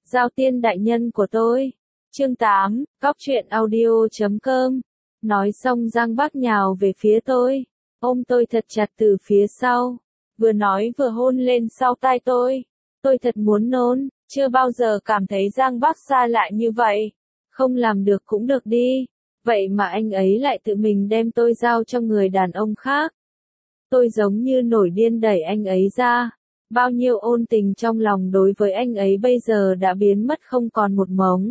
Giao tiên đại nhân của tôi. Chương 8, Cóc truyện audio.com. Nói xong Giang Bác nhào về phía tôi, ôm tôi thật chặt từ phía sau, vừa nói vừa hôn lên sau tai tôi. Tôi thật muốn nôn, chưa bao giờ cảm thấy Giang Bác xa lạ như vậy. Không làm được cũng được đi, vậy mà anh ấy lại tự mình đem tôi giao cho người đàn ông khác. Tôi giống như nổi điên đẩy anh ấy ra. Bao nhiêu ôn tình trong lòng đối với anh ấy bây giờ đã biến mất không còn một mống.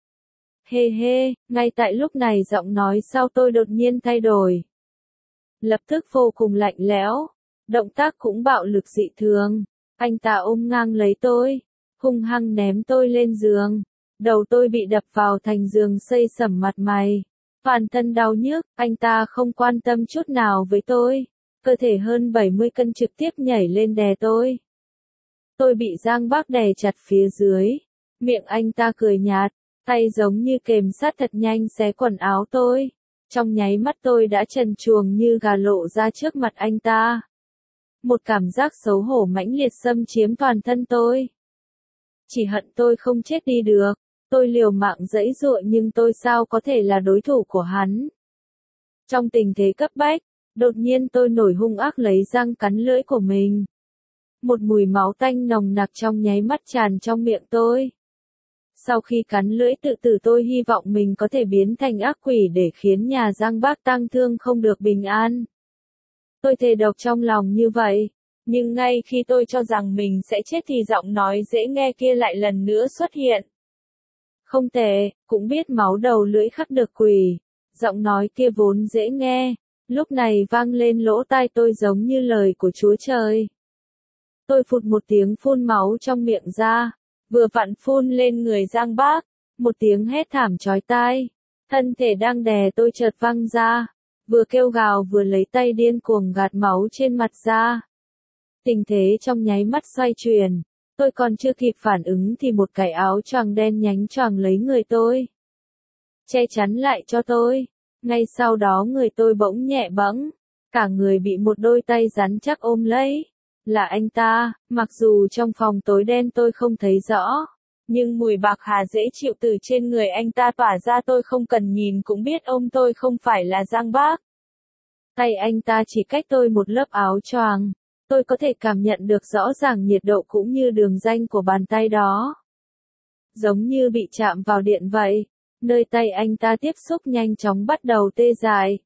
Hê hê, ngay tại lúc này giọng nói sau tôi đột nhiên thay đổi. Lập tức vô cùng lạnh lẽo, động tác cũng bạo lực dị thường. Anh ta ôm ngang lấy tôi, hung hăng ném tôi lên giường. Đầu tôi bị đập vào thành giường xây sẩm mặt mày. Toàn thân đau nhức, anh ta không quan tâm chút nào với tôi. Cơ thể hơn 70 cân trực tiếp nhảy lên đè tôi. Tôi bị Giang Bác đè chặt phía dưới. Miệng anh ta cười nhạt, tay giống như kềm sát thật nhanh xé quần áo tôi. Trong nháy mắt tôi đã trần truồng như gà lộ ra trước mặt anh ta. Một cảm giác xấu hổ mãnh liệt xâm chiếm toàn thân tôi. Chỉ hận tôi không chết đi được. Tôi liều mạng giãy giụa nhưng tôi sao có thể là đối thủ của hắn. Trong tình thế cấp bách, đột nhiên tôi nổi hung ác lấy răng cắn lưỡi của mình. Một mùi máu tanh nồng nặc trong nháy mắt tràn trong miệng tôi. Sau khi cắn lưỡi tự tử tôi hy vọng mình có thể biến thành ác quỷ để khiến nhà Giang Bác tang thương không được bình an. Tôi thề độc trong lòng như vậy, nhưng ngay khi tôi cho rằng mình sẽ chết thì giọng nói dễ nghe kia lại lần nữa xuất hiện. Không tệ, cũng biết máu đầu lưỡi khắc được quỷ. Giọng nói kia vốn dễ nghe, lúc này vang lên lỗ tai tôi giống như lời của Chúa Trời. Tôi phụt một tiếng phun máu trong miệng ra, vừa vặn phun lên người Giang Bác, một tiếng hét thảm chói tai. Thân thể đang đè tôi chợt văng ra, vừa kêu gào vừa lấy tay điên cuồng gạt máu trên mặt ra. Tình thế trong nháy mắt xoay chuyển, tôi còn chưa kịp phản ứng thì một cái áo choàng đen nhánh choàng lấy người tôi, che chắn lại cho tôi. Ngay sau đó người tôi bỗng nhẹ bẫng, cả người bị một đôi tay rắn chắc ôm lấy. Là anh ta, mặc dù trong phòng tối đen tôi không thấy rõ, nhưng mùi bạc hà dễ chịu từ trên người anh ta tỏa ra tôi không cần nhìn cũng biết ôm tôi không phải là Giang Bác. Tay anh ta chỉ cách tôi một lớp áo choàng, tôi có thể cảm nhận được rõ ràng nhiệt độ cũng như đường ranh của bàn tay đó. Giống như bị chạm vào điện vậy, nơi tay anh ta tiếp xúc nhanh chóng bắt đầu tê dại.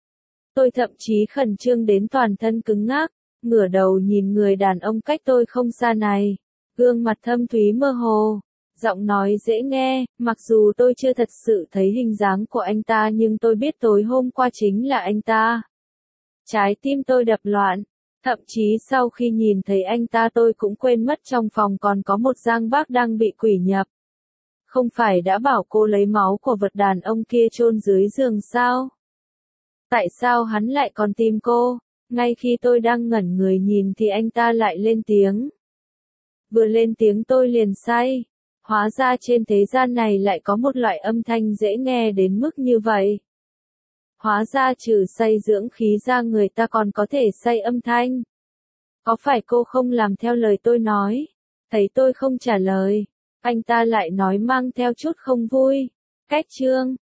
Tôi thậm chí khẩn trương đến toàn thân cứng ngắc. Ngửa đầu nhìn người đàn ông cách tôi không xa này, gương mặt thâm thúy mơ hồ, giọng nói dễ nghe, mặc dù tôi chưa thật sự thấy hình dáng của anh ta nhưng tôi biết tối hôm qua chính là anh ta. Trái tim tôi đập loạn, thậm chí sau khi nhìn thấy anh ta tôi cũng quên mất trong phòng còn có một Giang Bác đang bị quỷ nhập. Không phải đã bảo cô lấy máu của vật đàn ông kia chôn dưới giường sao? Tại sao hắn lại còn tìm cô? Ngay khi tôi đang ngẩn người nhìn thì anh ta lại lên tiếng. Vừa lên tiếng tôi liền say. Hóa ra trên thế gian này lại có một loại âm thanh dễ nghe đến mức như vậy. Hóa ra trừ say dưỡng khí ra người ta còn có thể say âm thanh. Có phải cô không làm theo lời tôi nói? Thấy tôi không trả lời, anh ta lại nói mang theo chút không vui. Cách chương